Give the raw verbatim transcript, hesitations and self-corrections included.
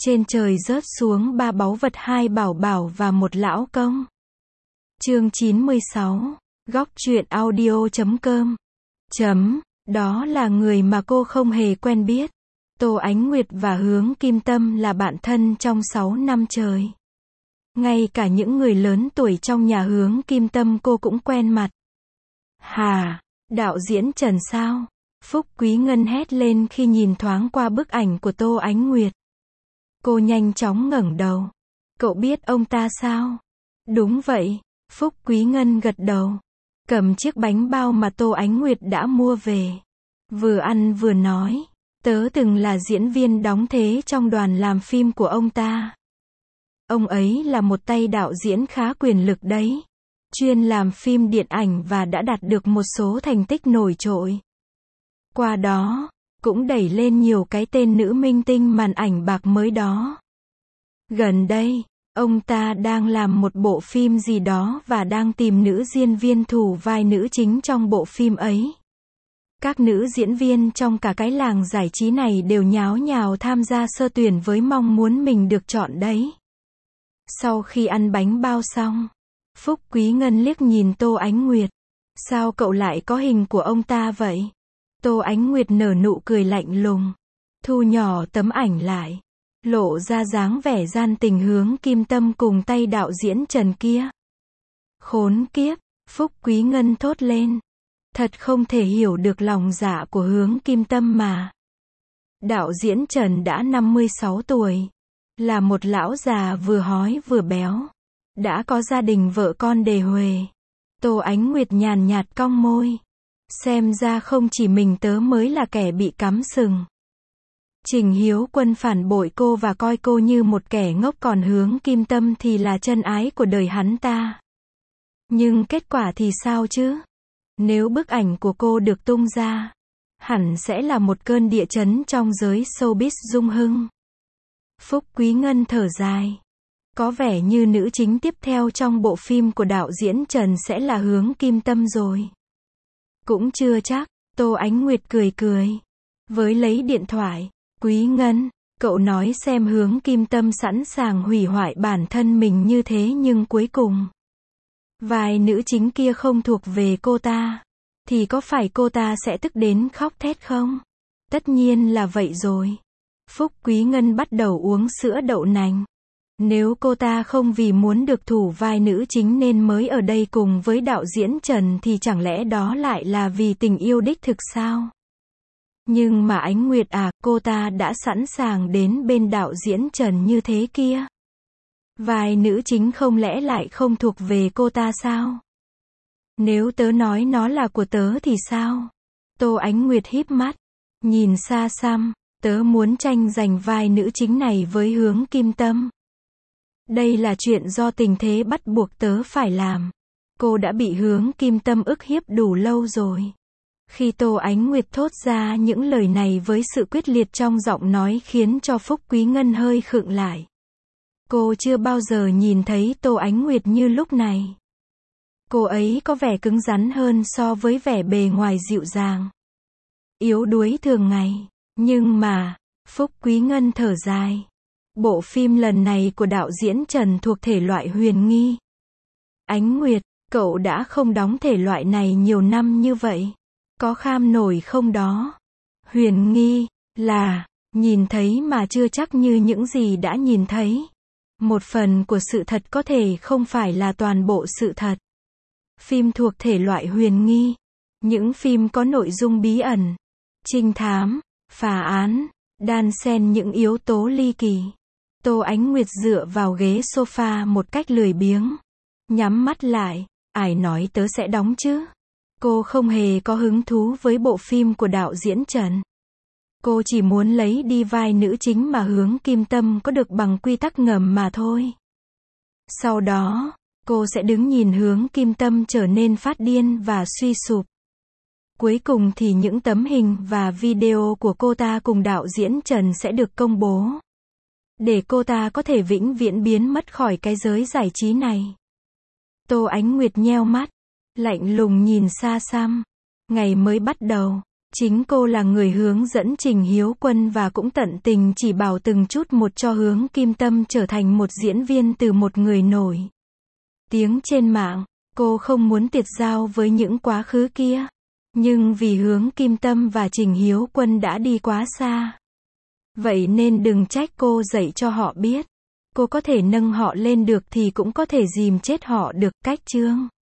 Trên trời rớt xuống ba báu vật, hai bảo bảo và một lão công. Chương chín mươi sáu. Góc truyện audio chấm com. Chấm. Đó là người mà cô không hề quen biết. Tô Ánh Nguyệt và Hướng Kim Tâm là bạn thân trong sáu năm trời. Ngay cả những người lớn tuổi trong nhà Hướng Kim Tâm cô cũng quen mặt. Hà, đạo diễn Trần sao? Phúc Quý Ngân hét lên khi nhìn thoáng qua bức ảnh của Tô Ánh Nguyệt. Cô nhanh chóng ngẩng đầu. Cậu biết ông ta sao? Đúng vậy, Phúc Quý Ngân gật đầu. Cầm chiếc bánh bao mà Tô Ánh Nguyệt đã mua về. Vừa ăn vừa nói. Tớ từng là diễn viên đóng thế trong đoàn làm phim của ông ta. Ông ấy là một tay đạo diễn khá quyền lực đấy. Chuyên làm phim điện ảnh và đã đạt được một số thành tích nổi trội. Qua đó, cũng đẩy lên nhiều cái tên nữ minh tinh màn ảnh bạc mới đó. Gần đây, ông ta đang làm một bộ phim gì đó và đang tìm nữ diễn viên thủ vai nữ chính trong bộ phim ấy. Các nữ diễn viên trong cả cái làng giải trí này đều nháo nhào tham gia sơ tuyển với mong muốn mình được chọn đấy. Sau khi ăn bánh bao xong, Phúc Quý Ngân liếc nhìn Tô Ánh Nguyệt. Sao cậu lại có hình của ông ta vậy? Tô Ánh Nguyệt nở nụ cười lạnh lùng. Thu nhỏ tấm ảnh lại. Lộ ra dáng vẻ gian tình Hướng Kim Tâm cùng tay đạo diễn Trần kia. Khốn kiếp, Phúc Quý Ngân thốt lên. Thật không thể hiểu được lòng dạ của Hướng Kim Tâm mà. Đạo diễn Trần đã năm mươi sáu tuổi. Là một lão già vừa hói vừa béo. Đã có gia đình vợ con đề huề. Tô Ánh Nguyệt nhàn nhạt cong môi. Xem ra không chỉ mình tớ mới là kẻ bị cắm sừng. Trình Hiếu Quân phản bội cô và coi cô như một kẻ ngốc, còn Hướng Kim Tâm thì là chân ái của đời hắn ta. Nhưng kết quả thì sao chứ? Nếu bức ảnh của cô được tung ra, hẳn sẽ là một cơn địa chấn trong giới showbiz rung hưng. Phúc Quý Ngân thở dài. Có vẻ như nữ chính tiếp theo trong bộ phim của đạo diễn Trần sẽ là Hướng Kim Tâm rồi. Cũng chưa chắc, Tô Ánh Nguyệt cười cười. Với lấy điện thoại, Quý Ngân, cậu nói xem Hướng Kim Tâm sẵn sàng hủy hoại bản thân mình như thế nhưng cuối cùng vai nữ chính kia không thuộc về cô ta, thì có phải cô ta sẽ tức đến khóc thét không? Tất nhiên là vậy rồi. Phúc Quý Ngân bắt đầu uống sữa đậu nành. Nếu cô ta không vì muốn được thủ vai nữ chính nên mới ở đây cùng với đạo diễn Trần thì chẳng lẽ đó lại là vì tình yêu đích thực sao? Nhưng mà Ánh Nguyệt à, cô ta đã sẵn sàng đến bên đạo diễn Trần như thế kia. Vai nữ chính không lẽ lại không thuộc về cô ta sao? Nếu tớ nói nó là của tớ thì sao? Tô Ánh Nguyệt híp mắt, nhìn xa xăm, tớ muốn tranh giành vai nữ chính này với Hướng Kim Tâm. Đây là chuyện do tình thế bắt buộc tớ phải làm. Cô đã bị Hướng Kim Tâm ức hiếp đủ lâu rồi. Khi Tô Ánh Nguyệt thốt ra những lời này với sự quyết liệt trong giọng nói khiến cho Phúc Quý Ngân hơi khựng lại. Cô chưa bao giờ nhìn thấy Tô Ánh Nguyệt như lúc này. Cô ấy có vẻ cứng rắn hơn so với vẻ bề ngoài dịu dàng, yếu đuối thường ngày. Nhưng mà, Phúc Quý Ngân thở dài. Bộ phim lần này của đạo diễn Trần thuộc thể loại huyền nghi. Ánh Nguyệt, cậu đã không đóng thể loại này nhiều năm như vậy. Có kham nổi không đó? Huyền nghi, là, nhìn thấy mà chưa chắc như những gì đã nhìn thấy. Một phần của sự thật có thể không phải là toàn bộ sự thật. Phim thuộc thể loại huyền nghi. Những phim có nội dung bí ẩn, trinh thám, phá án, đan xen những yếu tố ly kỳ. Tô Ánh Nguyệt dựa vào ghế sofa một cách lười biếng. Nhắm mắt lại, ai nói tớ sẽ đóng chứ? Cô không hề có hứng thú với bộ phim của đạo diễn Trần. Cô chỉ muốn lấy đi vai nữ chính mà Hướng Kim Tâm có được bằng quy tắc ngầm mà thôi. Sau đó, cô sẽ đứng nhìn Hướng Kim Tâm trở nên phát điên và suy sụp. Cuối cùng thì những tấm hình và video của cô ta cùng đạo diễn Trần sẽ được công bố. Để cô ta có thể vĩnh viễn biến mất khỏi cái giới giải trí này. Tô Ánh Nguyệt nheo mắt, lạnh lùng nhìn xa xăm. Ngày mới bắt đầu, Chính cô là người hướng dẫn Trình Hiếu Quân và cũng tận tình chỉ bảo từng chút một cho Hướng Kim Tâm trở thành một diễn viên từ một người nổi tiếng trên mạng. Cô không muốn tiệt giao với những quá khứ kia. Nhưng vì Hướng Kim Tâm và Trình Hiếu Quân đã đi quá xa. Vậy nên đừng trách cô dạy cho họ biết. Cô có thể nâng họ lên được thì cũng có thể dìm chết họ được. Cách chương